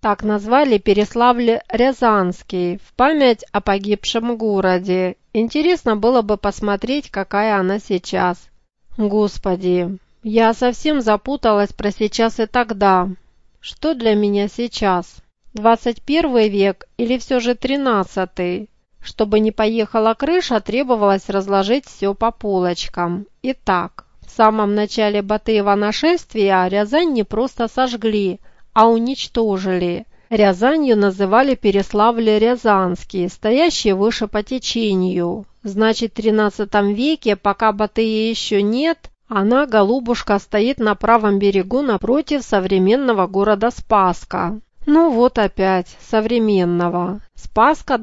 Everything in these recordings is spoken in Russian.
Так назвали Переславль-Рязанский в память о погибшем городе. Интересно было бы посмотреть, какая она сейчас. Господи, я совсем запуталась про сейчас и тогда. Что для меня сейчас? 21 век или все же 13-й? Чтобы не поехала крыша, требовалось разложить все по полочкам. Итак, в самом начале Батыева нашествия Рязань не просто сожгли, а уничтожили. Рязанью называли Переславль-Рязанский, стоящий выше по течению. Значит, в 13 веке, пока Батыя еще нет, она, голубушка, стоит на правом берегу напротив современного города Спасска. Ну вот опять, современного. Спасска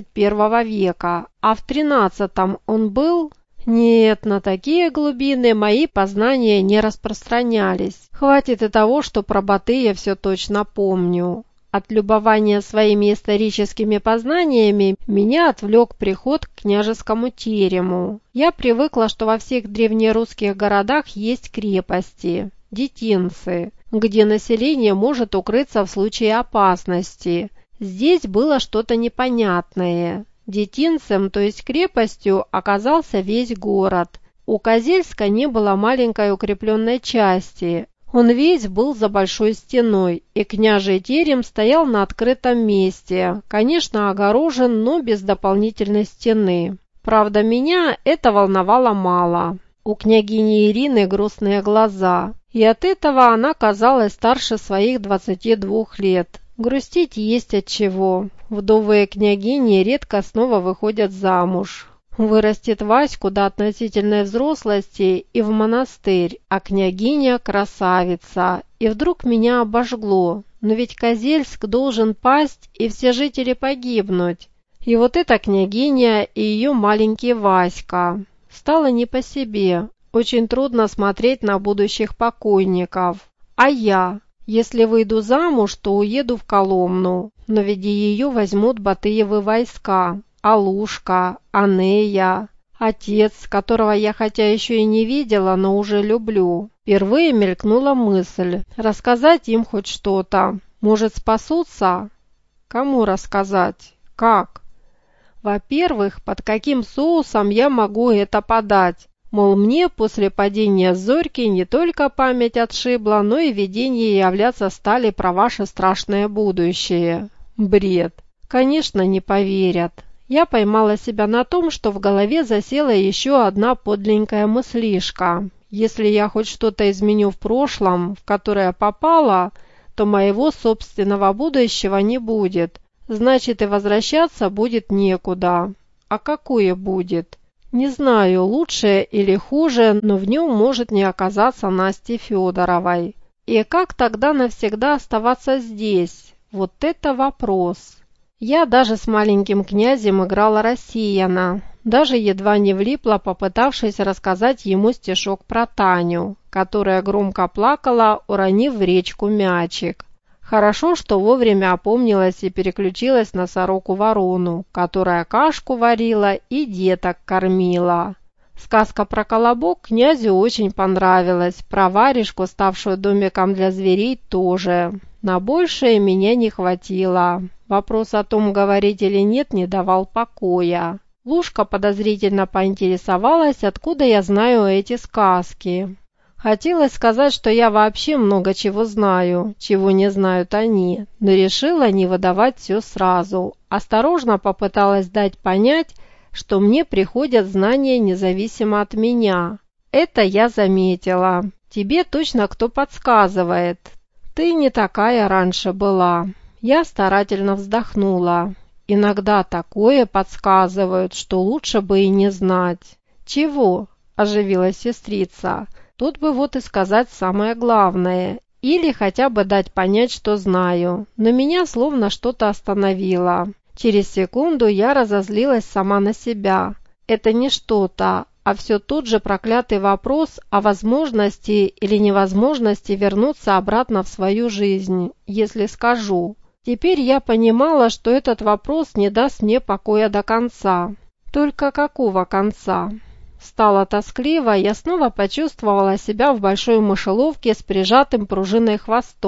21 века, а в 13-м он был? Нет, на такие глубины мои познания не распространялись. Хватит и того, что про Батыя все точно помню. От любования своими историческими познаниями меня отвлек приход к княжескому терему. Я привыкла, что во всех древнерусских городах есть крепости, детинцы, где население может укрыться в случае опасности. Здесь было что-то непонятное. Детинцем, то есть крепостью, оказался весь город. У Козельска не было маленькой укрепленной части. Он весь был за большой стеной, и княжий терем стоял на открытом месте, конечно, огорожен, но без дополнительной стены. Правда, меня это волновало мало. У княгини Ирины грустные глаза, и от этого она казалась старше своих 22 лет. Грустить есть от чего. Вдовые княгини редко снова выходят замуж. Вырастет Ваську до относительной взрослости и в монастырь, а княгиня – красавица. И вдруг меня обожгло. Но ведь Козельск должен пасть и все жители погибнуть. И вот эта княгиня и ее маленький Васька. Стало не по себе. Очень трудно смотреть на будущих покойников. А я? Если выйду замуж, то уеду в Коломну, но ведь ее возьмут Батыевы войска, Алушка, Анея, отец, которого я хотя еще и не видела, но уже люблю. Впервые мелькнула мысль рассказать им хоть что-то. Может, спасутся? Кому рассказать? Как? Во-первых, под каким соусом я могу это подать? Мол, мне после падения Зорьки не только память отшибла, но и видения являться стали про ваше страшное будущее. Бред. Конечно, не поверят. Я поймала себя на том, что в голове засела еще одна подленькая мыслишка. Если я хоть что-то изменю в прошлом, в которое попала, то моего собственного будущего не будет. Значит, и возвращаться будет некуда. А какое будет? Не знаю, лучше или хуже, но в нем может не оказаться Насти Федоровой. И как тогда навсегда оставаться здесь? Вот это вопрос. Я даже с маленьким князем играла россияна. Даже едва не влипла, попытавшись рассказать ему стишок про Таню, которая громко плакала, уронив в речку мячик. Хорошо, что вовремя опомнилась и переключилась на сороку-ворону, которая кашку варила и деток кормила. Сказка про колобок князю очень понравилась, про варежку, ставшую домиком для зверей, тоже. На большее меня не хватило. Вопрос о том, говорить или нет, не давал покоя. Лушка подозрительно поинтересовалась, откуда я знаю эти сказки. Хотелось сказать, что я вообще много чего знаю, чего не знают они, но решила не выдавать все сразу. Осторожно попыталась дать понять, что мне приходят знания независимо от меня. Это я заметила. Тебе точно кто подсказывает. Ты не такая раньше была. Я старательно вздохнула. Иногда такое подсказывают, что лучше бы и не знать. Чего? Оживилась сестрица. Тут бы вот и сказать самое главное, или хотя бы дать понять, что знаю, но меня словно что-то остановило. Через секунду я разозлилась сама на себя. Это не что-то, а все тот же проклятый вопрос о возможности или невозможности вернуться обратно в свою жизнь, если скажу. Теперь я понимала, что этот вопрос не даст мне покоя до конца. Только какого конца? Стало тоскливо, я снова почувствовала себя в большой мышеловке с прижатым пружиной хвостом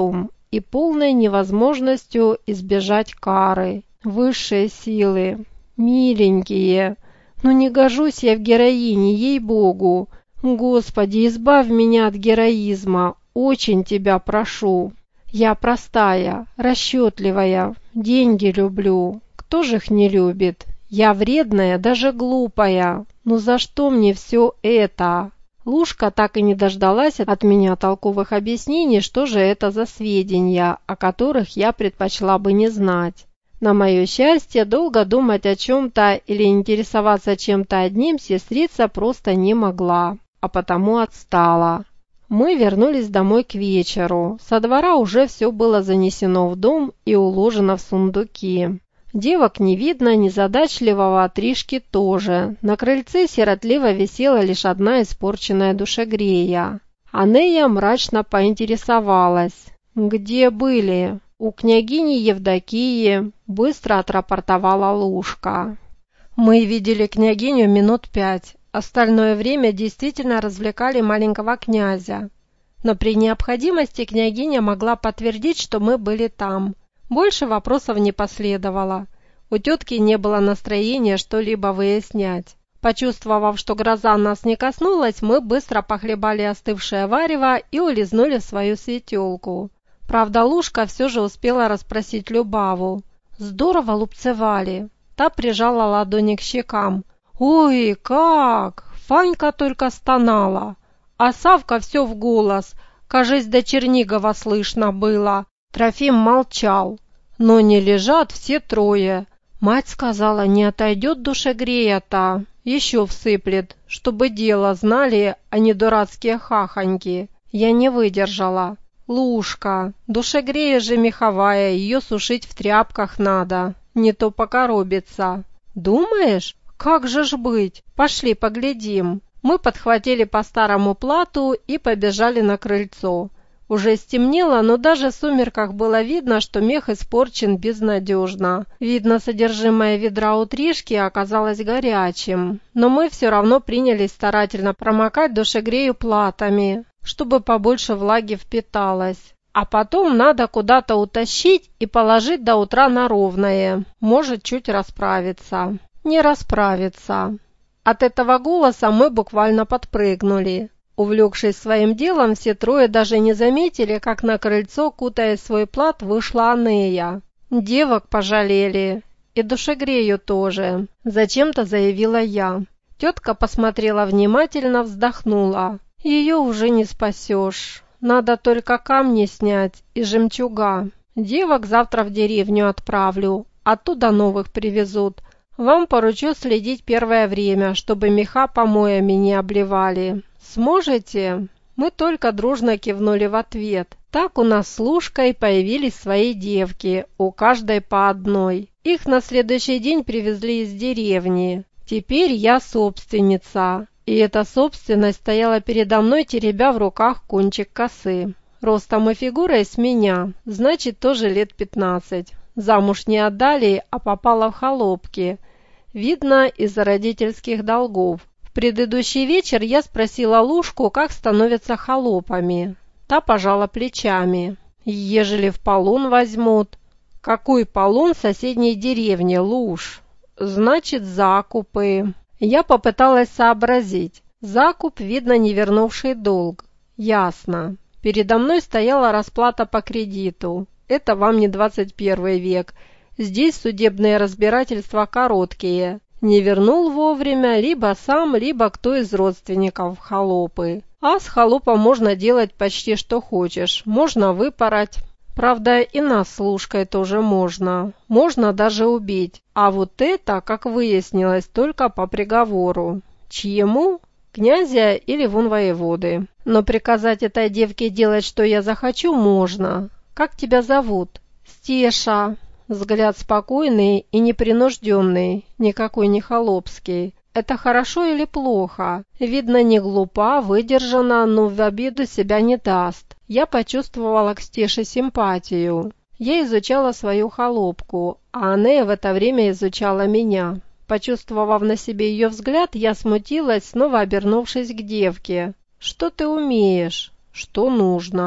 и полной невозможностью избежать кары. Высшие силы, миленькие, ну не гожусь я в героине, ей-богу. Господи, избавь меня от героизма, очень тебя прошу. Я простая, расчетливая, деньги люблю. Кто же их не любит? Я вредная, даже глупая. Ну за что мне все это? Лушка так и не дождалась от меня толковых объяснений, что же это за сведения, о которых я предпочла бы не знать. На мое счастье, долго думать о чем-то или интересоваться чем-то одним сестрица просто не могла, а потому отстала. Мы вернулись домой к вечеру. Со двора уже все было занесено в дом и уложено в сундуки. Девок не видно, незадачливого Тришки тоже. На крыльце сиротливо висела лишь одна испорченная душегрея. Анея мрачно поинтересовалась. «Где были?» «У княгини Евдокии», – быстро отрапортовала Лушка. Мы видели княгиню минут 5. Остальное время действительно развлекали маленького князя. Но при необходимости княгиня могла подтвердить, что мы были там. Больше вопросов не последовало. У тетки не было настроения что-либо выяснять. Почувствовав, что гроза нас не коснулась, мы быстро похлебали остывшее варево и улизнули в свою светелку. Правда, Лушка все же успела расспросить Любаву. Здорово лупцевали. Та прижала ладони к щекам. «Ой, как!» Фанька только стонала. А Савка все в голос. Кажись, до Чернигова слышно было. Трофим молчал. Но не лежат все трое. Мать сказала, не отойдет душегрея-то. Еще всыплет, чтобы дело знали, а не дурацкие хахоньки. Я не выдержала. Лушка, душегрея же меховая, ее сушить в тряпках надо. Не то покоробится. Думаешь? Как же ж быть? Пошли поглядим. Мы подхватили по старому плату и побежали на крыльцо. Уже стемнело, но даже в сумерках было видно, что мех испорчен безнадежно. Видно, содержимое ведра у Тришки оказалось горячим. Но мы все равно принялись старательно промокать душегрею платами, чтобы побольше влаги впиталось. А потом надо куда-то утащить и положить до утра на ровное. Может, чуть расправиться. Не расправиться. От этого голоса мы буквально подпрыгнули. Увлекшись своим делом, все трое даже не заметили, как на крыльцо, кутая свой плат, вышла Анея. Девок пожалели. И душегрею тоже. Зачем-то заявила я. Тетка посмотрела внимательно, вздохнула. Ее уже не спасешь. Надо только камни снять и жемчуга. Девок завтра в деревню отправлю. Оттуда новых привезут. Вам поручу следить первое время, чтобы меха помоями не обливали. Сможете?» Мы только дружно кивнули в ответ. Так у нас с Лушкой появились свои девки, у каждой по одной. Их на следующий день привезли из деревни. Теперь я собственница. И эта собственность стояла передо мной, теребя в руках кончик косы. Ростом и фигурой с меня, значит, тоже лет 15. Замуж не отдали, а попала в холопки. Видно, из-за родительских долгов. В предыдущий вечер я спросила Лушку, как становятся холопами. Та пожала плечами. Ежели в полон возьмут. Какой полон в соседней деревне, Луж? Значит, закупы. Я попыталась сообразить. Закуп, видно, не вернувший долг. Ясно. Передо мной стояла расплата по кредиту. Это вам не 21 век. Здесь судебные разбирательства короткие. Не вернул вовремя, либо сам, либо кто из родственников холопы. А с холопом можно делать почти что хочешь. Можно выпороть. Правда, и нас с Лушкой тоже можно. Можно даже убить. А вот это, как выяснилось, только по приговору. Чьему? Князя или вон воеводы. Но приказать этой девке делать, что я захочу, можно. Как тебя зовут? Стеша. Взгляд спокойный и непринужденный, никакой не холопский. Это хорошо или плохо? Видно, не глупа, выдержана, но в обиду себя не даст. Я почувствовала к Стеше симпатию. Я изучала свою холопку, а Анея в это время изучала меня. Почувствовав на себе ее взгляд, я смутилась, снова обернувшись к девке. «Что ты умеешь? Что нужно?»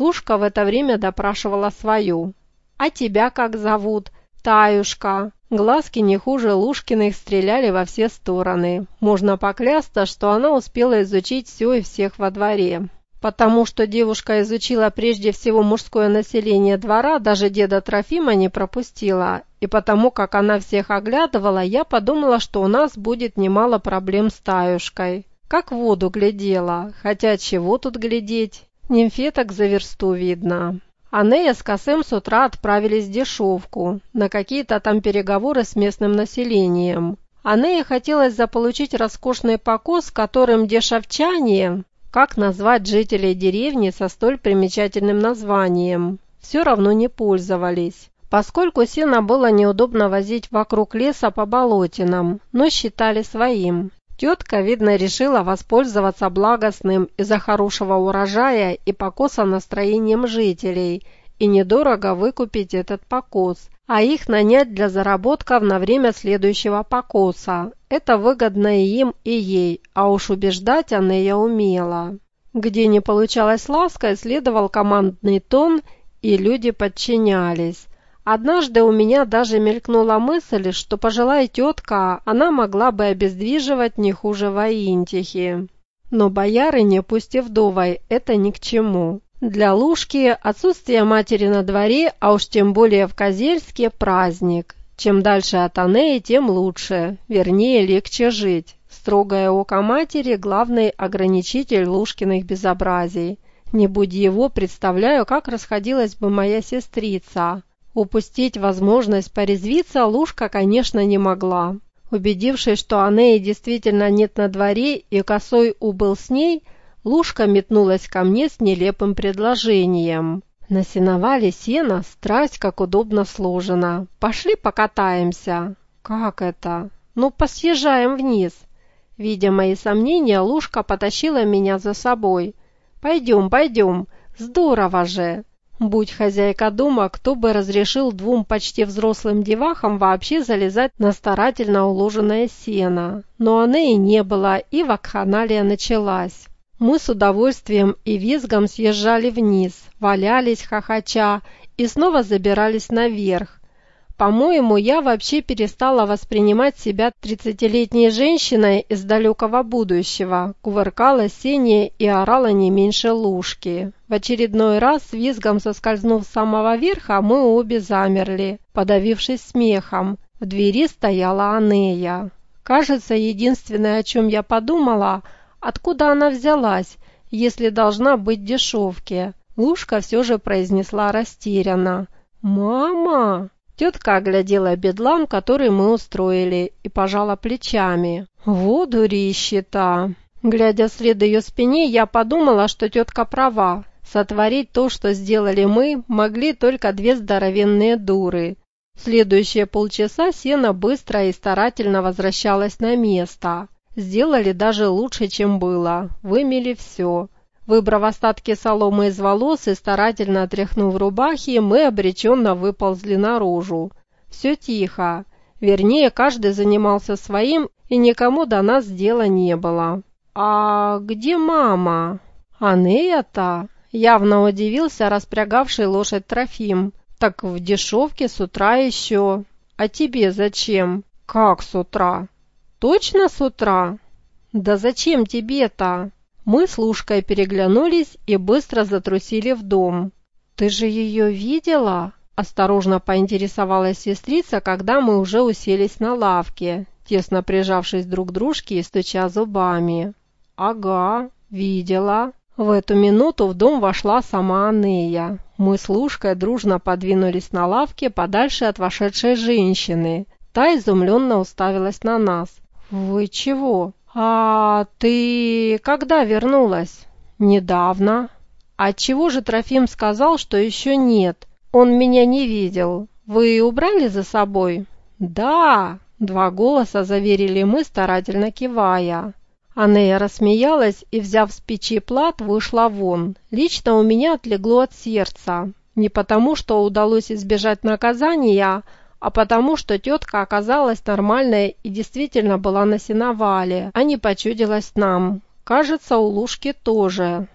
Лушка в это время допрашивала свою. «А тебя как зовут?» «Таюшка». Глазки не хуже Лушкиных стреляли во все стороны. Можно поклясться, что она успела изучить все и всех во дворе. Потому что девушка изучила прежде всего мужское население двора, даже деда Трофима не пропустила. И потому, как она всех оглядывала, я подумала, что у нас будет немало проблем с Таюшкой. Как в воду глядела, хотя чего тут глядеть, нимфеток за версту видно. Анея с Косым с утра отправились в дешевку, на какие-то там переговоры с местным населением. Анее хотелось заполучить роскошный покос, которым дешевчане, как назвать жителей деревни со столь примечательным названием, все равно не пользовались. Поскольку сено было неудобно возить вокруг леса по болотинам, но считали своим. Тетка, видно, решила воспользоваться благостным из-за хорошего урожая и покоса настроением жителей и недорого выкупить этот покос, а их нанять для заработков на время следующего покоса. Это выгодно и им, и ей, а уж убеждать Анея умела. Где не получалось лаской, следовал командный тон, и люди подчинялись. Однажды у меня даже мелькнула мысль, что, пожелая тетка, она могла бы обездвиживать не хуже воинтихи. Но боярыне, пусть и вдовой, это ни к чему. Для Лушки отсутствие матери на дворе, а уж тем более в Козельске, праздник. Чем дальше от Анеи, тем лучше, вернее, легче жить. Строгое око матери – главный ограничитель Лушкиных безобразий. Не будь его, представляю, как расходилась бы моя сестрица. Упустить возможность порезвиться Лушка, конечно, не могла. Убедившись, что Анеи действительно нет на дворе и Косой убыл с ней, Лушка метнулась ко мне с нелепым предложением. На сеновале сено, страсть как удобно сложена. Пошли покатаемся. Как это? Ну, посъезжаем вниз. Видя мои сомнения, Лушка потащила меня за собой. Пойдем, пойдем, здорово же. Будь хозяйка дома, кто бы разрешил двум почти взрослым девахам вообще залезать на старательно уложенное сено. Но Анеи не было, и вакханалия началась. Мы с удовольствием и визгом съезжали вниз, валялись хохоча и снова забирались наверх. По-моему, я вообще перестала воспринимать себя 30-летней женщиной из далекого будущего, кувыркалась сене и орала не меньше Лушки. В очередной раз, с визгом соскользнув с самого верха, мы обе замерли, подавившись смехом. В двери стояла Анея. Кажется, единственное, о чем я подумала, откуда она взялась, если должна быть в дешевке. Лушка все же произнесла растерянно: «Мама!» Тетка оглядела бедлам, который мы устроили, и пожала плечами. «Вот дурища-то!» Глядя вслед ее спине, я подумала, что тетка права. Сотворить то, что сделали мы, могли только две здоровенные дуры. В следующие полчаса сено быстро и старательно возвращалось на место. Сделали даже лучше, чем было. Вымели все. Выбрав остатки соломы из волос и старательно отряхнув рубахи, мы обреченно выползли наружу. Все тихо. Вернее, каждый занимался своим, и никому до нас дела не было. «А где мама?» «Анея-то?» Явно удивился распрягавший лошадь Трофим. «Так в дешевке с утра еще. А тебе зачем?» «Как с утра?» «Точно с утра?» «Да зачем тебе-то?» Мы с Лушкой переглянулись и быстро затрусили в дом. «Ты же ее видела?» – осторожно поинтересовалась сестрица, когда мы уже уселись на лавке, тесно прижавшись друг к дружке и стуча зубами. «Ага, видела». В эту минуту в дом вошла сама Анея. Мы с Лушкой дружно подвинулись на лавке подальше от вошедшей женщины. Та изумленно уставилась на нас. «Вы чего?» «А ты когда вернулась?» «Недавно». «Отчего же Трофим сказал, что еще нет? Он меня не видел. Вы убрали за собой?» «Да!» – два голоса заверили мы, старательно кивая. Анея рассмеялась и, взяв с печи плат, вышла вон. Лично у меня отлегло от сердца. Не потому, что удалось избежать наказания, а потому, что тетка оказалась нормальной и действительно была на сеновале, а не почудилась нам. Кажется, у Лушки тоже.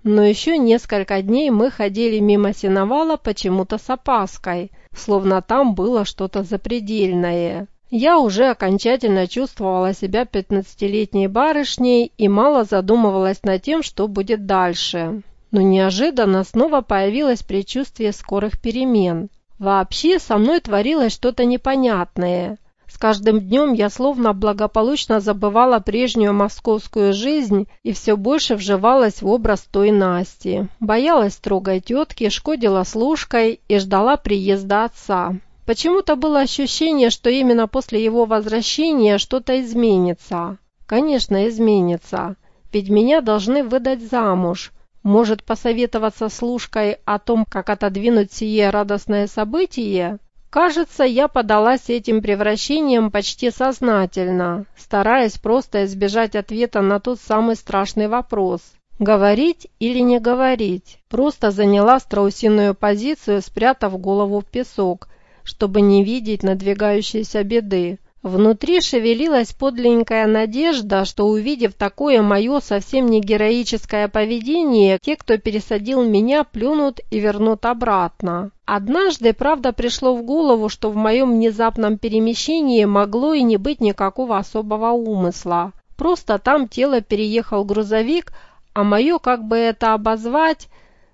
Но еще несколько дней мы ходили мимо сеновала почему-то с опаской, словно там было что-то запредельное. Я уже окончательно чувствовала себя 15-летней барышней и мало задумывалась над тем, что будет дальше. Но неожиданно снова появилось предчувствие скорых перемен. Вообще со мной творилось что-то непонятное. С каждым днем я словно благополучно забывала прежнюю московскую жизнь и все больше вживалась в образ той Насти. Боялась строгой тетки, шкодила с Лужкой и ждала приезда отца. Почему-то было ощущение, что именно после его возвращения что-то изменится. Конечно, изменится, ведь меня должны выдать замуж. Может, посоветоваться с Лужкой о том, как отодвинуть сие радостное событие? Кажется, я подалась этим превращением почти сознательно, стараясь просто избежать ответа на тот самый страшный вопрос. Говорить или не говорить? Просто заняла страусиную позицию, спрятав голову в песок, чтобы не видеть надвигающейся беды. Внутри шевелилась подлинная надежда, что, увидев такое мое совсем не героическое поведение, те, кто пересадил меня, плюнут и вернут обратно. Однажды, правда, пришло в голову, что в моем внезапном перемещении могло и не быть никакого особого умысла. Просто там тело переехал грузовик, а мое, как бы это обозвать...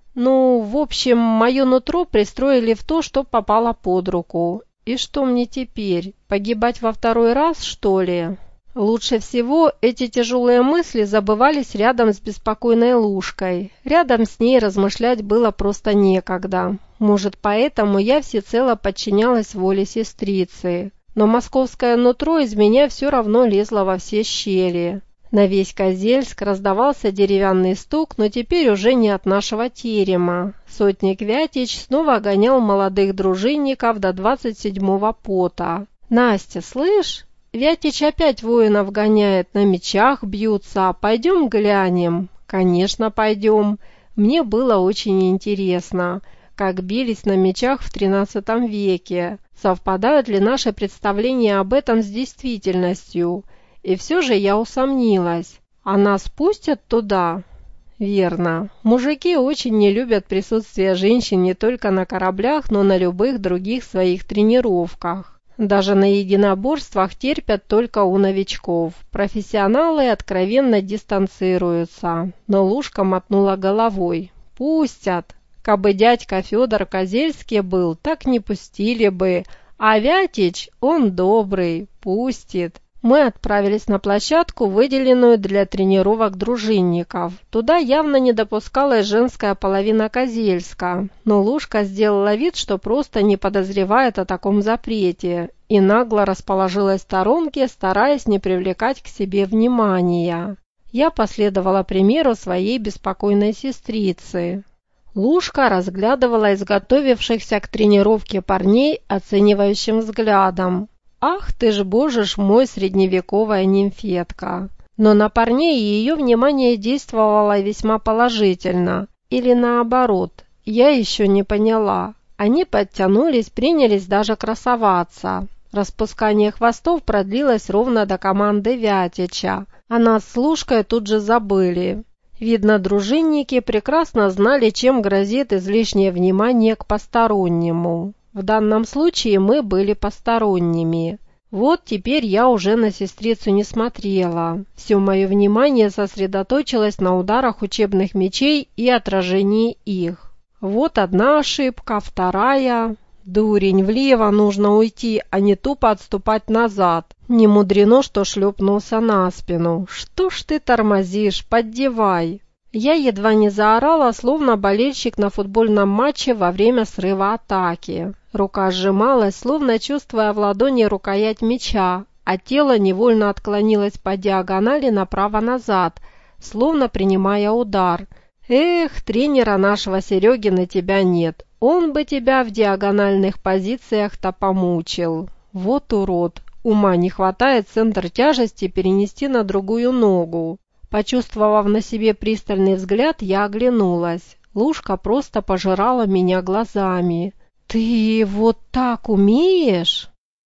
в общем, мое нутро пристроили в то, что попало под руку. И что мне теперь? Погибать во второй раз, что ли? Лучше всего эти тяжелые мысли забывались рядом с беспокойной Лужкой. Рядом с ней размышлять было просто некогда. Может, поэтому я всецело подчинялась воле сестрицы. Но московское нутро из меня все равно лезло во все щели. На весь Козельск раздавался деревянный стук, но теперь уже не от нашего терема. Сотник Вятич снова гонял молодых дружинников до 27-го пота. «Настя, слышь? Вятич опять воинов гоняет, на мечах бьются. Пойдем глянем?» «Конечно, пойдем. Мне было очень интересно, как бились на мечах в XIII веке. Совпадают ли наши представления об этом с действительностью?» И все же я усомнилась. А нас пустят туда? Верно. Мужики очень не любят присутствие женщин не только на кораблях, но на любых других своих тренировках. Даже на единоборствах терпят только у новичков. Профессионалы откровенно дистанцируются. Но Лужка мотнула головой. Пустят. Кабы дядька Федор Козельский был, так не пустили бы. А Вятич, он добрый, пустит. Мы отправились на площадку, выделенную для тренировок дружинников. Туда явно не допускалась женская половина Козельска, но Лужка сделала вид, что просто не подозревает о таком запрете, и нагло расположилась в сторонке, стараясь не привлекать к себе внимания. Я последовала примеру своей беспокойной сестрицы. Лужка разглядывала изготовившихся к тренировке парней оценивающим взглядом. «Ах ты ж, боже ж мой, средневековая нимфетка!» Но на парней ее внимание действовало весьма положительно. Или наоборот, я еще не поняла. Они подтянулись, принялись даже красоваться. Распускание хвостов продлилось ровно до команды Вятича, а нас с Лужкой тут же забыли. Видно, дружинники прекрасно знали, чем грозит излишнее внимание к постороннему. В данном случае мы были посторонними. Вот теперь я уже на сестрицу не смотрела. Все мое внимание сосредоточилось на ударах учебных мечей и отражении их. Вот одна ошибка, вторая. Дурень, влево нужно уйти, а не тупо отступать назад. Не мудрено, что шлепнулся на спину. Что ж ты тормозишь, поддевай. Я едва не заорала, словно болельщик на футбольном матче во время срыва атаки. Рука сжималась, словно чувствуя в ладони рукоять меча, а тело невольно отклонилось по диагонали направо-назад, словно принимая удар. Эх, тренера нашего Сереги на тебя нет. Он бы тебя в диагональных позициях-то помучил. Вот урод. Ума не хватает центр тяжести перенести на другую ногу. Почувствовав на себе пристальный взгляд, я оглянулась. Лужка просто пожирала меня глазами. «Ты вот так умеешь?»